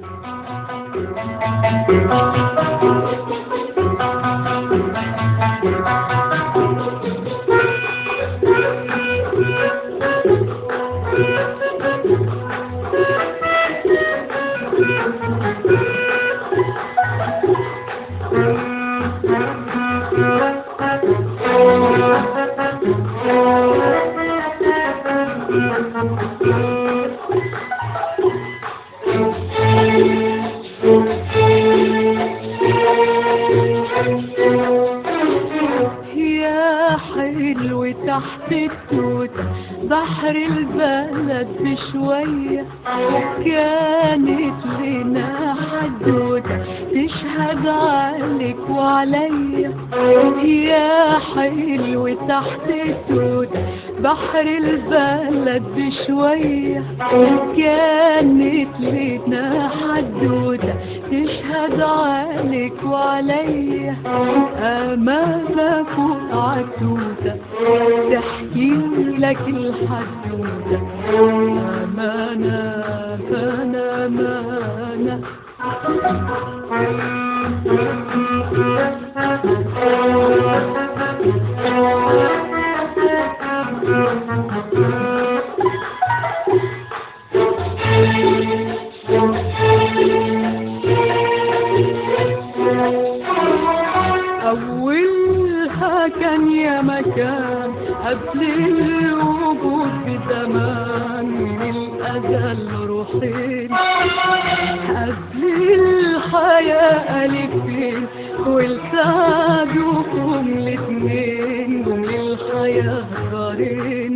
يا حلو تحت التوت بحر البلد بشوية، كانت لنا حدوتة تشهد عليك وعليا. يا حلو تحت التوت بحر البلد بشوية، كانت لنا حدوتة تشهد عليك وعليا. أمانة فوق عالتوتة تحكي لك الحدوتة، أمانة فأنا أمانة. أولها كان يا مكان قبل الوجود بزمان، من الأزل روحين قبل الحياة ألفين، والتاجوكم الاتنين جم للحياة دارين.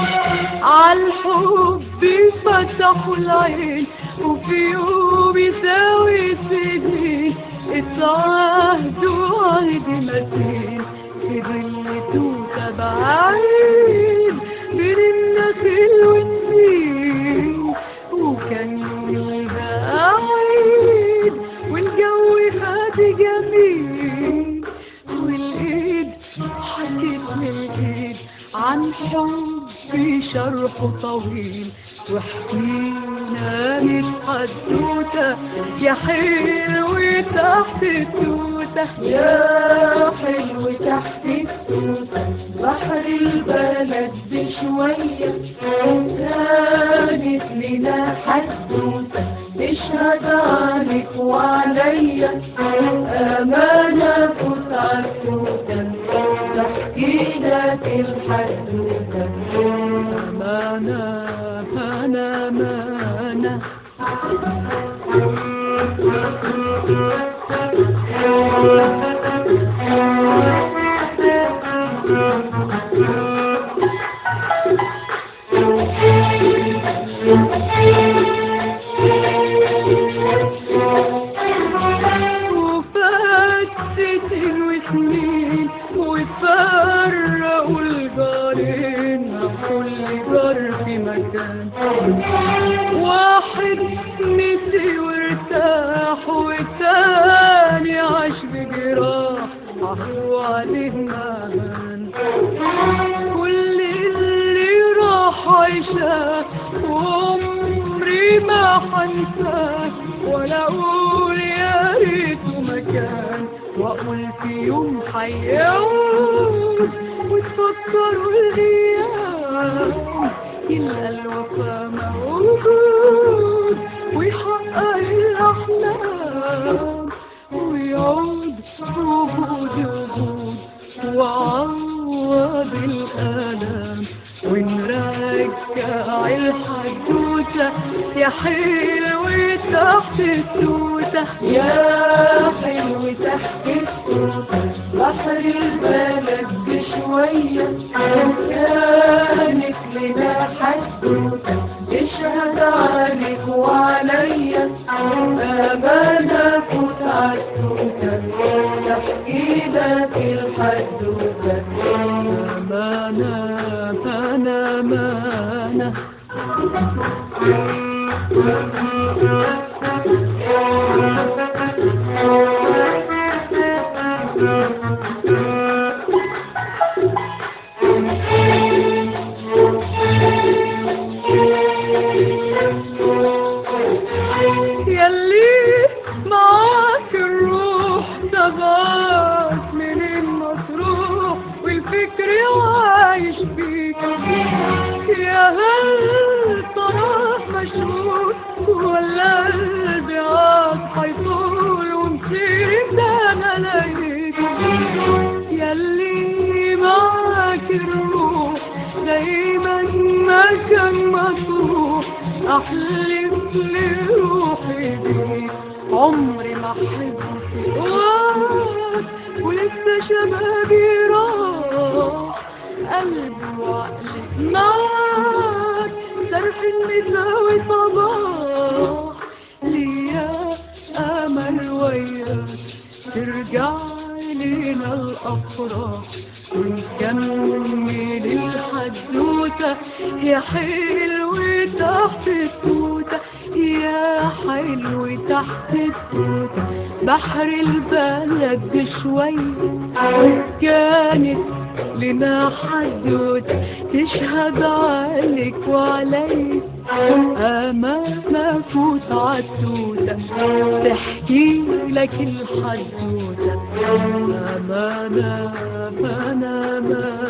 عالحب فتحوا العين وفي يوم يساوي سنين، اتعهدوا عهد متين في ظل توتة بعيد بين النخيل والنيل. وكان يومها عيد والجو هادي جميل، والايد حكت للايد عن حب شرحه طويل، وحكينا من حدوتة يا حلو تحت التوتة. يا حلو تحت التوتة بحر البلد بشوية، كانت لنا حدوتة تشهد عليك وعليا. أمانة فوت عالتوتة تحكي لك الحدوتة، أمانة أنا أمانة. وفات سنين وسنين وتفرقوا الجارين، كل جار في مكان، واحد نسي وارتاح والتاني عاش بجراح عفو عليه مهان. كل اللي راح عيشاه وعمري ما حنساه، ولا اقول يا ريته مكان، واقول في يوم حيعود وتفكروا الايام، يلقى الوفا موجود ويحقق الاحلام، ويعود وجود وجود وعوض الالام، ونرجع الحدوتة يا حلو تحت التوتة. يا حلو تحت التوتة بحر البلد بشوية، كانت لنا حدوتة تشهد عليك وعليا. أمانة فوت عالتوتة تحكي لك الحدوتة، أمانة أنا أمانة. ولا قلبي عاد حيطول ونسيت انا لقيتك ياللي معاك الروح دايما ما كان مطروح احلف لروحي بيك عمري ما احب سواك ولسه شبابي راح قلبي وعقلي معاك سرح المساوي صباح ليا امل وياك ترجع لينا الافراح ونكمل الحدوته يا حلو تحت التوته يا حلو تحت التوته بحر البلد شويه كانت لنا حدوته تشهد عليك وعليك أمانة فوت عالتوته تحكي لك الحدوته أمانة أمانة